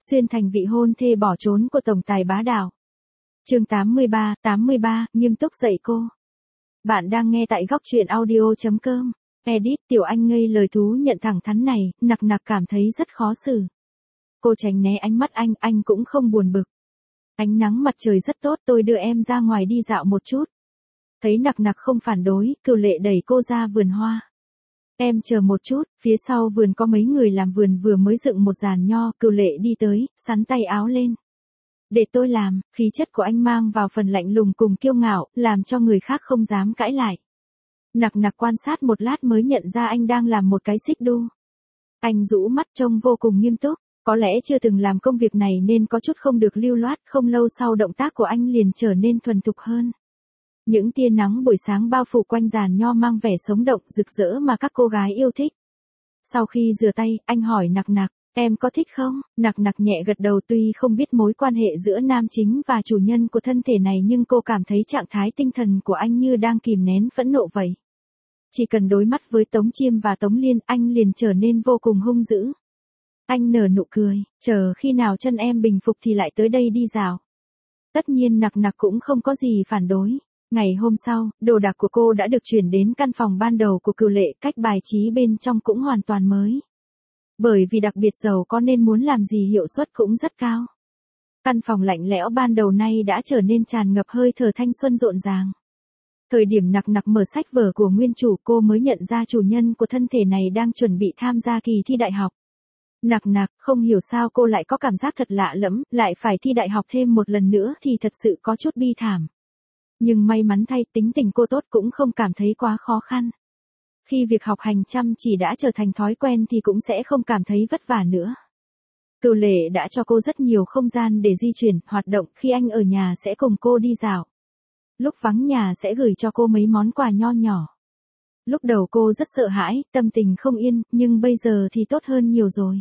Xuyên thành vị hôn thê bỏ trốn của tổng tài bá đạo. Chương 83, nghiêm túc dạy cô. Bạn đang nghe tại góc truyện audio.com. Edit Tiểu Anh ngây lời thú nhận thẳng thắn này, nặc nặc cảm thấy rất khó xử. Cô tránh né ánh mắt anh cũng không buồn bực. Ánh nắng mặt trời rất tốt, tôi đưa em ra ngoài đi dạo một chút. Thấy nặc nặc không phản đối, Cửu Lệ đẩy cô ra vườn hoa. Em chờ một chút, phía sau vườn có mấy người làm vườn vừa mới dựng một giàn nho, Cửu Lệ đi tới, sắn tay áo lên. Để tôi làm, khí chất của anh mang vào phần lạnh lùng cùng kiêu ngạo, làm cho người khác không dám cãi lại. Nặc nặc quan sát một lát mới nhận ra anh đang làm một cái xích đu. Anh rũ mắt trông vô cùng nghiêm túc, có lẽ chưa từng làm công việc này nên có chút không được lưu loát, không lâu sau động tác của anh liền trở nên thuần thục hơn. Những tia nắng buổi sáng bao phủ quanh giàn nho mang vẻ sống động, rực rỡ mà các cô gái yêu thích. Sau khi rửa tay, anh hỏi nặc nặc, em có thích không? Nặc nặc nhẹ gật đầu, tuy không biết mối quan hệ giữa nam chính và chủ nhân của thân thể này nhưng cô cảm thấy trạng thái tinh thần của anh như đang kìm nén phẫn nộ vậy. Chỉ cần đối mắt với Tống Chiêm và Tống Liên, anh liền trở nên vô cùng hung dữ. Anh nở nụ cười, chờ khi nào chân em bình phục thì lại tới đây đi dạo. Tất nhiên nặc nặc cũng không có gì phản đối. Ngày hôm sau, đồ đạc của cô đã được chuyển đến căn phòng ban đầu của Cửu Lệ, cách bài trí bên trong cũng hoàn toàn mới. Bởi vì đặc biệt giàu có nên muốn làm gì hiệu suất cũng rất cao. Căn phòng lạnh lẽo ban đầu nay đã trở nên tràn ngập hơi thở thanh xuân rộn ràng. Thời điểm nặc nặc mở sách vở của nguyên chủ, cô mới nhận ra chủ nhân của thân thể này đang chuẩn bị tham gia kỳ thi đại học. Nặc nặc, không hiểu sao cô lại có cảm giác thật lạ lẫm, lại phải thi đại học thêm một lần nữa thì thật sự có chút bi thảm. Nhưng may mắn thay, tính tình cô tốt cũng không cảm thấy quá khó khăn. Khi việc học hành chăm chỉ đã trở thành thói quen thì cũng sẽ không cảm thấy vất vả nữa. Cửu Lệ đã cho cô rất nhiều không gian để di chuyển, hoạt động, khi anh ở nhà sẽ cùng cô đi dạo. Lúc vắng nhà sẽ gửi cho cô mấy món quà nho nhỏ. Lúc đầu cô rất sợ hãi, tâm tình không yên, nhưng bây giờ thì tốt hơn nhiều rồi.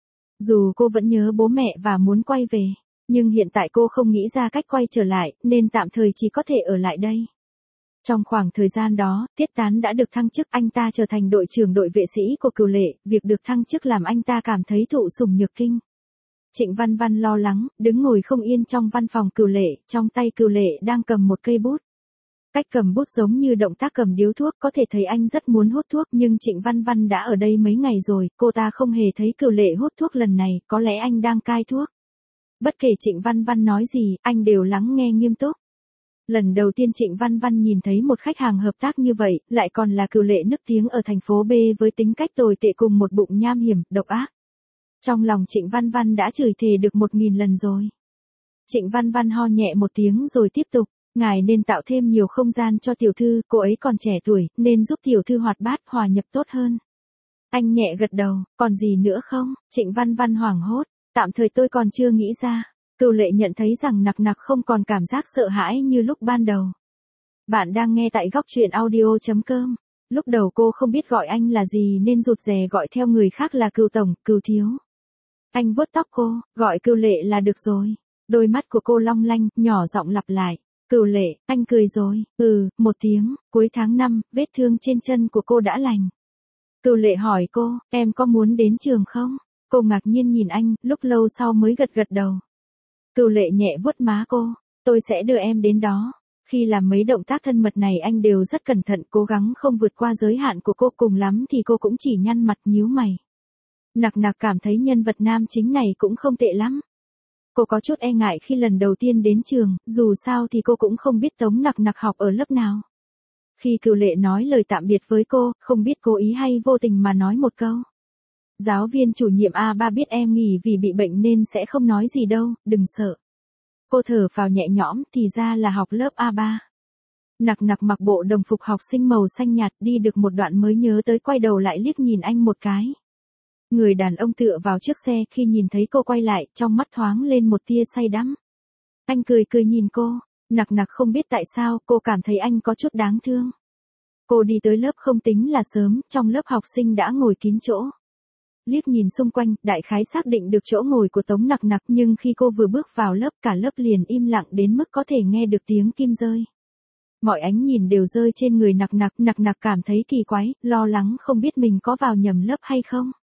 Dù cô vẫn nhớ bố mẹ và muốn quay về, nhưng hiện tại cô không nghĩ ra cách quay trở lại, nên tạm thời chỉ có thể ở lại đây. Trong khoảng thời gian đó, Tiết Tán đã được thăng chức, anh ta trở thành đội trưởng đội vệ sĩ của Cửu Lệ, việc được thăng chức làm anh ta cảm thấy thụ sủng nhược kinh. Trịnh Văn Văn lo lắng, đứng ngồi không yên trong văn phòng Cửu Lệ, trong tay Cửu Lệ đang cầm một cây bút. Cách cầm bút giống như động tác cầm điếu thuốc, có thể thấy anh rất muốn hút thuốc, nhưng Trịnh Văn Văn đã ở đây mấy ngày rồi, cô ta không hề thấy Cửu Lệ hút thuốc lần này, có lẽ anh đang cai thuốc. Bất kể Trịnh Văn Văn nói gì, anh đều lắng nghe nghiêm túc. Lần đầu tiên Trịnh Văn Văn nhìn thấy một khách hàng hợp tác như vậy, lại còn là Cửu Lệ nức tiếng ở thành phố B với tính cách tồi tệ cùng một bụng nham hiểm, độc ác. Trong lòng Trịnh Văn Văn đã chửi thề được 1000 lần rồi. Trịnh Văn Văn ho nhẹ một tiếng rồi tiếp tục, ngài nên tạo thêm nhiều không gian cho tiểu thư, cô ấy còn trẻ tuổi, nên giúp tiểu thư hoạt bát, hòa nhập tốt hơn. Anh nhẹ gật đầu, còn gì nữa không? Trịnh Văn Văn hoảng hốt, tạm thời tôi còn chưa nghĩ ra. Cửu Lệ nhận thấy rằng nặc nặc không còn cảm giác sợ hãi như lúc ban đầu. Bạn đang nghe tại góc truyện audio.com. Lúc đầu cô không biết gọi anh là gì nên rụt rè gọi theo người khác là Cửu Tổng, Cửu Thiếu. Anh vuốt tóc cô, gọi Cửu Lệ là được rồi. Đôi mắt của cô long lanh, nhỏ giọng lặp lại. Cửu Lệ, anh cười rồi, một tiếng, cuối tháng 5, vết thương trên chân của cô đã lành. Cửu Lệ hỏi cô, em có muốn đến trường không? Cô ngạc nhiên nhìn anh, lúc lâu sau mới gật gật đầu. Cửu Lệ nhẹ vuốt má cô, tôi sẽ đưa em đến đó. Khi làm mấy động tác thân mật này anh đều rất cẩn thận, cố gắng không vượt qua giới hạn của cô, cùng lắm thì cô cũng chỉ nhăn mặt nhíu mày. Nặc nặc cảm thấy nhân vật nam chính này cũng không tệ lắm. Cô có chút e ngại khi lần đầu tiên đến trường, dù sao thì cô cũng không biết Tống Nặc Nặc học ở lớp nào. Khi Cửu Lệ nói lời tạm biệt với cô, không biết cố ý hay vô tình mà nói một câu. Giáo viên chủ nhiệm A3 biết em nghỉ vì bị bệnh nên sẽ không nói gì đâu, đừng sợ. Cô thở phào nhẹ nhõm, thì ra là học lớp A3. Nặc nặc mặc bộ đồng phục học sinh màu xanh nhạt, đi được một đoạn mới nhớ tới, quay đầu lại liếc nhìn anh một cái. Người đàn ông tựa vào chiếc xe, khi nhìn thấy cô quay lại, trong mắt thoáng lên một tia say đắm. Anh cười nhìn cô, nặc nặc không biết tại sao, cô cảm thấy anh có chút đáng thương. Cô đi tới lớp không tính là sớm, trong lớp học sinh đã ngồi kín chỗ. Liếc nhìn xung quanh, đại khái xác định được chỗ ngồi của Tống Nặc Nặc, nhưng khi cô vừa bước vào lớp, cả lớp liền im lặng đến mức có thể nghe được tiếng kim rơi. Mọi ánh nhìn đều rơi trên người Nặc Nặc, Nặc Nặc cảm thấy kỳ quái, lo lắng không biết mình có vào nhầm lớp hay không.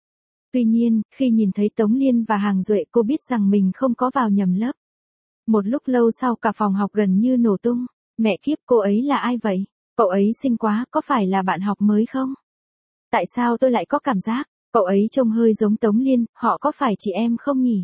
Tuy nhiên, khi nhìn thấy Tống Liên và Hàng Duệ cô biết rằng mình không có vào nhầm lớp. Một lúc lâu sau cả phòng học gần như nổ tung. Mẹ kiếp, cô ấy là ai vậy? Cậu ấy xinh quá, có phải là bạn học mới không? Tại sao tôi lại có cảm giác, cậu ấy trông hơi giống Tống Liên, họ có phải chị em không nhỉ?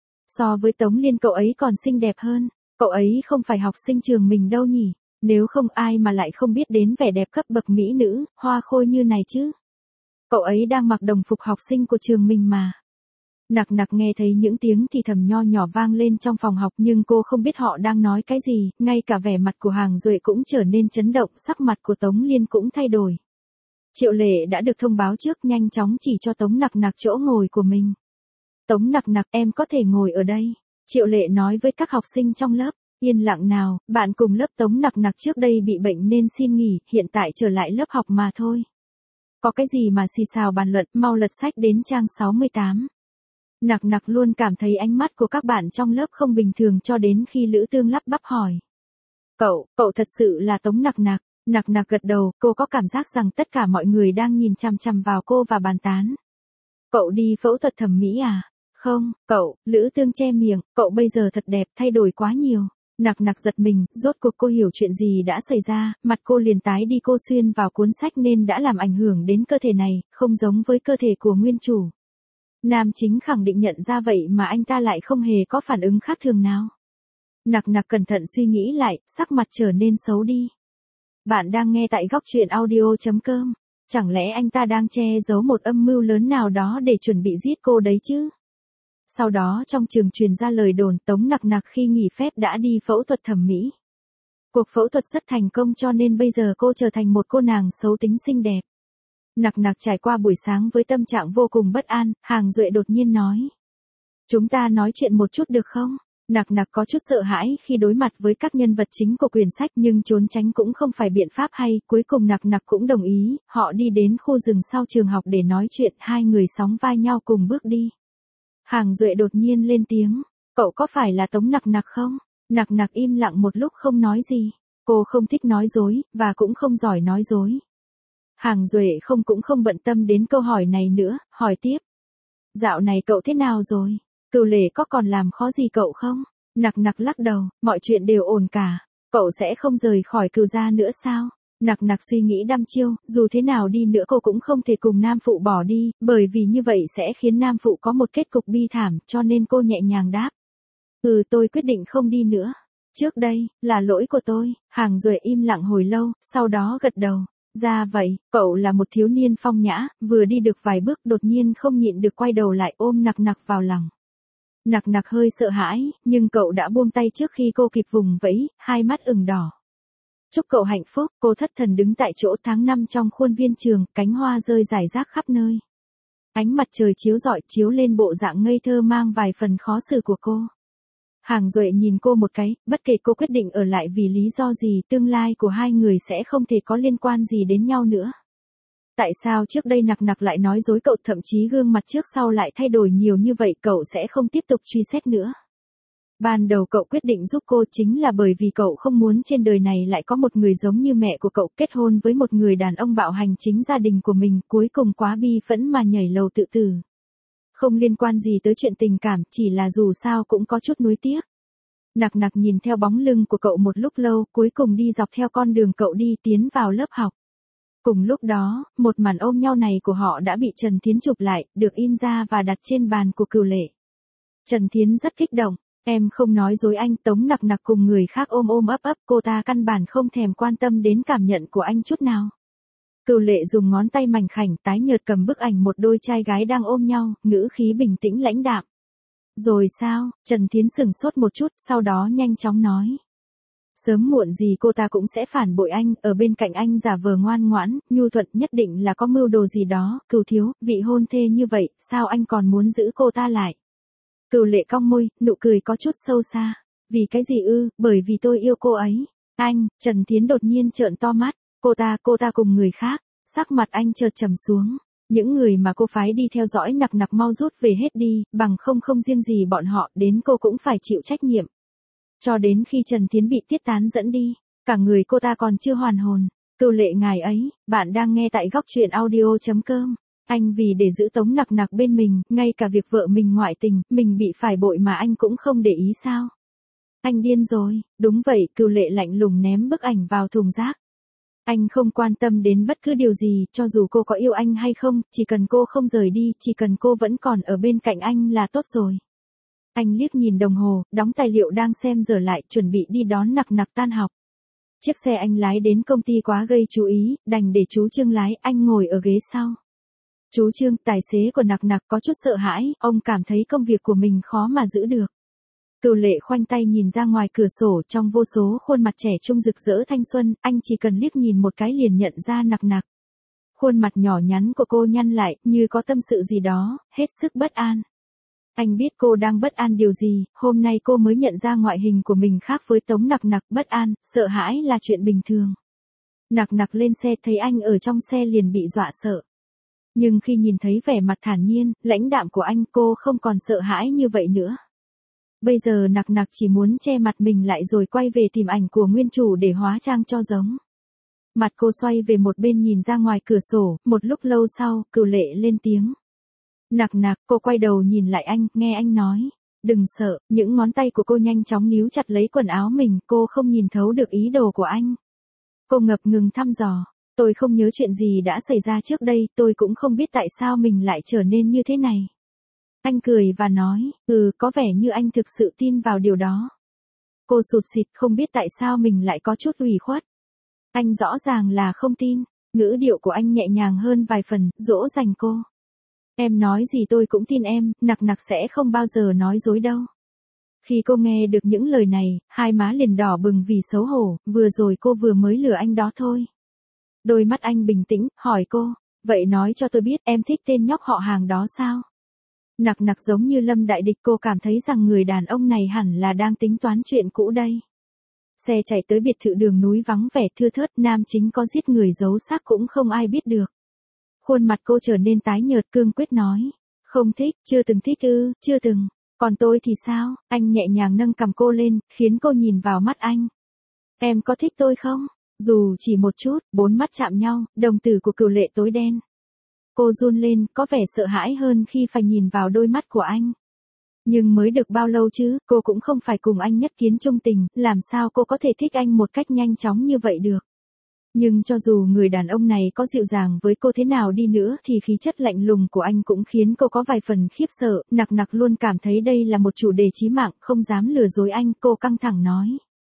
So với Tống Liên cậu ấy còn xinh đẹp hơn, cậu ấy không phải học sinh trường mình đâu nhỉ? Nếu không ai mà lại không biết đến vẻ đẹp cấp bậc mỹ nữ, hoa khôi như này chứ? Cậu ấy đang mặc đồng phục học sinh của trường mình mà. Nặc nặc nghe thấy những tiếng thì thầm nho nhỏ vang lên trong phòng học nhưng cô không biết họ đang nói cái gì, ngay cả vẻ mặt của Hàng Duệ cũng trở nên chấn động, sắc mặt của Tống Liên cũng thay đổi. Triệu Lệ đã được thông báo trước nhanh chóng chỉ cho Tống Nặc Nặc chỗ ngồi của mình. Tống Nặc Nặc em có thể ngồi ở đây. Triệu Lệ nói với các học sinh trong lớp, yên lặng nào, bạn cùng lớp Tống Nặc Nặc trước đây bị bệnh nên xin nghỉ, hiện tại trở lại lớp học mà thôi. Có cái gì mà xì xào bàn luận, mau lật sách đến trang 68. Nặc Nặc luôn cảm thấy ánh mắt của các bạn trong lớp không bình thường cho đến khi Lữ Tương lắp bắp hỏi. Cậu thật sự là Tống Nặc Nặc. Nặc Nặc gật đầu, cô có cảm giác rằng tất cả mọi người đang nhìn chằm chằm vào cô và bàn tán. Cậu đi phẫu thuật thẩm mỹ à? Không, Lữ Tương che miệng, cậu bây giờ thật đẹp, thay đổi quá nhiều. Nặc Nặc giật mình, rốt cuộc cô hiểu chuyện gì đã xảy ra, mặt cô liền tái đi, cô xuyên vào cuốn sách nên đã làm ảnh hưởng đến cơ thể này, không giống với cơ thể của nguyên chủ. Nam chính khẳng định nhận ra vậy mà anh ta lại không hề có phản ứng khác thường nào. Nặc Nặc cẩn thận suy nghĩ lại, sắc mặt trở nên xấu đi. Bạn đang nghe tại góc truyện audio.com. Chẳng lẽ anh ta đang che giấu một âm mưu lớn nào đó để chuẩn bị giết cô đấy chứ? Sau đó trong trường truyền ra lời đồn Tống Nặc Nặc khi nghỉ phép đã đi phẫu thuật thẩm mỹ. Cuộc phẫu thuật rất thành công cho nên bây giờ cô trở thành một cô nàng xấu tính xinh đẹp. Nặc Nặc trải qua buổi sáng với tâm trạng vô cùng bất an, Hàng Duệ đột nhiên nói. Chúng ta nói chuyện một chút được không? Nặc Nặc có chút sợ hãi khi đối mặt với các nhân vật chính của quyển sách nhưng trốn tránh cũng không phải biện pháp hay, cuối cùng Nặc Nặc cũng đồng ý, họ đi đến khu rừng sau trường học để nói chuyện, hai người sóng vai nhau cùng bước đi. Hàng Duệ đột nhiên lên tiếng, cậu có phải là Tống Nặc Nặc không? Nặc Nặc im lặng một lúc không nói gì, cô không thích nói dối, và cũng không giỏi nói dối. Hàng Duệ cũng không bận tâm đến câu hỏi này nữa, hỏi tiếp. Dạo này cậu thế nào rồi? Cửu Lệ có còn làm khó gì cậu không? Nặc Nặc lắc đầu, mọi chuyện đều ổn cả. Cậu sẽ không rời khỏi Cửu gia nữa sao? Nặc Nặc suy nghĩ đăm chiêu, dù thế nào đi nữa cô cũng không thể cùng Nam Phụ bỏ đi, bởi vì như vậy sẽ khiến Nam Phụ có một kết cục bi thảm, cho nên cô nhẹ nhàng đáp. Tôi quyết định không đi nữa. Trước đây, là lỗi của tôi. Hàng Duệ im lặng hồi lâu, sau đó gật đầu. Ra vậy, cậu là một thiếu niên phong nhã, vừa đi được vài bước đột nhiên không nhịn được quay đầu lại ôm Nặc Nặc vào lòng. Nặc Nặc hơi sợ hãi, nhưng cậu đã buông tay trước khi cô kịp vùng vẫy, hai mắt ửng đỏ. Chúc cậu hạnh phúc, cô thất thần đứng tại chỗ tháng 5 trong khuôn viên trường, cánh hoa rơi rải rác khắp nơi. Ánh mặt trời chiếu rọi chiếu lên bộ dạng ngây thơ mang vài phần khó xử của cô. Hàng Duệ nhìn cô một cái, bất kể cô quyết định ở lại vì lý do gì, tương lai của hai người sẽ không thể có liên quan gì đến nhau nữa. Tại sao trước đây Nặc Nặc lại nói dối cậu, thậm chí gương mặt trước sau lại thay đổi nhiều như vậy, cậu sẽ không tiếp tục truy xét nữa. Ban đầu cậu quyết định giúp cô chính là bởi vì cậu không muốn trên đời này lại có một người giống như mẹ của cậu kết hôn với một người đàn ông bạo hành chính gia đình của mình, cuối cùng quá bi phẫn mà nhảy lầu tự tử. Không liên quan gì tới chuyện tình cảm, chỉ là dù sao cũng có chút nuối tiếc. Nặc Nặc nhìn theo bóng lưng của cậu một lúc lâu, cuối cùng đi dọc theo con đường cậu đi tiến vào lớp học. Cùng lúc đó, một màn ôm nhau này của họ đã bị Trần Thiến chụp lại, được in ra và đặt trên bàn của Cửu Lệ. Trần Thiến rất kích động, em không nói dối anh. Tống Nặc Nặc cùng người khác ôm ôm ấp ấp, cô ta căn bản không thèm quan tâm đến cảm nhận của anh chút nào. Cửu Lệ dùng ngón tay mảnh khảnh tái nhợt cầm bức ảnh một đôi trai gái đang ôm nhau, ngữ khí bình tĩnh lãnh đạm. Rồi sao? Trần Thiến sửng sốt một chút, sau đó nhanh chóng nói. Sớm muộn gì cô ta cũng sẽ phản bội anh, ở bên cạnh anh giả vờ ngoan ngoãn, nhu thuận, nhất định là có mưu đồ gì đó. Cửu thiếu, vị hôn thê như vậy, sao anh còn muốn giữ cô ta lại? Cửu Lệ cong môi, nụ cười có chút sâu xa. Vì cái gì ư? Bởi vì tôi yêu cô ấy. Anh, Trần Thiến đột nhiên trợn to mắt. Cô ta cùng người khác. Sắc mặt anh chợt trầm xuống. Những người mà cô phái đi theo dõi Nặc Nặc mau rút về hết đi, bằng không riêng gì bọn họ, đến cô cũng phải chịu trách nhiệm. Cho đến khi Trần Thiến bị tiết tán dẫn đi, cả người cô ta còn chưa hoàn hồn. Cửu Lệ ngài ấy, bạn đang nghe tại góc truyện audio.com. Anh vì để giữ Tống Nặc Nặc bên mình, ngay cả việc vợ mình ngoại tình, mình bị phải bội mà anh cũng không để ý sao? Anh điên rồi, đúng vậy, Cửu Lệ lạnh lùng ném bức ảnh vào thùng rác. Anh không quan tâm đến bất cứ điều gì, cho dù cô có yêu anh hay không, chỉ cần cô không rời đi, chỉ cần cô vẫn còn ở bên cạnh anh là tốt rồi. Anh liếc nhìn đồng hồ, đóng tài liệu đang xem giờ lại, chuẩn bị đi đón Nặc Nặc tan học. Chiếc xe anh lái đến công ty quá gây chú ý, đành để chú Trương lái, anh ngồi ở ghế sau. Chú Trương, tài xế của Nặc Nặc có chút sợ hãi, ông cảm thấy công việc của mình khó mà giữ được. Cửu Lệ khoanh tay nhìn ra ngoài cửa sổ, trong vô số khuôn mặt trẻ trung rực rỡ thanh xuân, anh chỉ cần liếc nhìn một cái liền nhận ra Nặc Nặc. Khuôn mặt nhỏ nhắn của cô nhăn lại, như có tâm sự gì đó, hết sức bất an. Anh biết cô đang bất an điều gì, hôm nay cô mới nhận ra ngoại hình của mình khác với Tống Nặc Nặc, bất an, sợ hãi là chuyện bình thường. Nặc Nặc lên xe thấy anh ở trong xe liền bị dọa sợ. Nhưng khi nhìn thấy vẻ mặt thản nhiên, lãnh đạm của anh, cô không còn sợ hãi như vậy nữa. Bây giờ Nặc Nặc chỉ muốn che mặt mình lại rồi quay về tìm ảnh của nguyên chủ để hóa trang cho giống. Mặt cô xoay về một bên nhìn ra ngoài cửa sổ, một lúc lâu sau, Cửu Lệ lên tiếng. Nặc Nặc, cô quay đầu nhìn lại anh, nghe anh nói. Đừng sợ, những ngón tay của cô nhanh chóng níu chặt lấy quần áo mình, cô không nhìn thấu được ý đồ của anh. Cô ngập ngừng thăm dò. Tôi không nhớ chuyện gì đã xảy ra trước đây, tôi cũng không biết tại sao mình lại trở nên như thế này. Anh cười và nói, có vẻ như anh thực sự tin vào điều đó. Cô sụt sịt, không biết tại sao mình lại có chút ủy khuất. Anh rõ ràng là không tin, ngữ điệu của anh nhẹ nhàng hơn vài phần, dỗ dành cô. Em nói gì tôi cũng tin em, Nặc Nặc sẽ không bao giờ nói dối đâu. Khi cô nghe được những lời này, hai má liền đỏ bừng vì xấu hổ, vừa rồi cô vừa mới lừa anh đó thôi. Đôi mắt anh bình tĩnh, hỏi cô, vậy nói cho tôi biết em thích tên nhóc họ Hàng đó sao? Nặc Nặc giống như lâm đại địch, cô cảm thấy rằng người đàn ông này hẳn là đang tính toán chuyện cũ đây. Xe chạy tới biệt thự đường núi vắng vẻ thưa thớt, nam chính có giết người giấu xác cũng không ai biết được. Khuôn mặt cô trở nên tái nhợt, cương quyết nói, không thích, chưa từng thích ư, chưa từng. Còn tôi thì sao? Anh nhẹ nhàng nâng cằm cô lên, khiến cô nhìn vào mắt anh. Em có thích tôi không? Dù chỉ một chút, bốn mắt chạm nhau, đồng tử của Cửu Lệ tối đen. Cô run lên, có vẻ sợ hãi hơn khi phải nhìn vào đôi mắt của anh. Nhưng mới được bao lâu chứ, cô cũng không phải cùng anh nhất kiến chung tình, làm sao cô có thể thích anh một cách nhanh chóng như vậy được. Nhưng cho dù người đàn ông này có dịu dàng với cô thế nào đi nữa thì khí chất lạnh lùng của anh cũng khiến cô có vài phần khiếp sợ, Nặc Nặc luôn cảm thấy đây là một chủ đề chí mạng, không dám lừa dối anh, cô căng thẳng nói.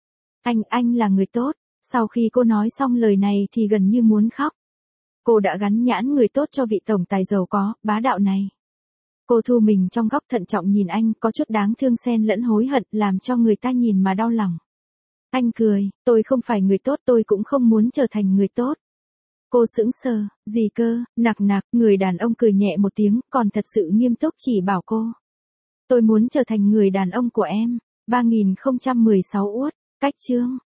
Anh là người tốt, sau khi cô nói xong lời này thì gần như muốn khóc. Cô đã gắn nhãn người tốt cho vị tổng tài giàu có, bá đạo này. Cô thu mình trong góc thận trọng nhìn anh, có chút đáng thương xen lẫn hối hận, làm cho người ta nhìn mà đau lòng. Anh cười, tôi không phải người tốt, tôi cũng không muốn trở thành người tốt. Cô sững sờ, gì cơ, Nặc Nặc, người đàn ông cười nhẹ một tiếng, còn thật sự nghiêm túc chỉ bảo cô. Tôi muốn trở thành người đàn ông của em. 3016 uất, cách chương.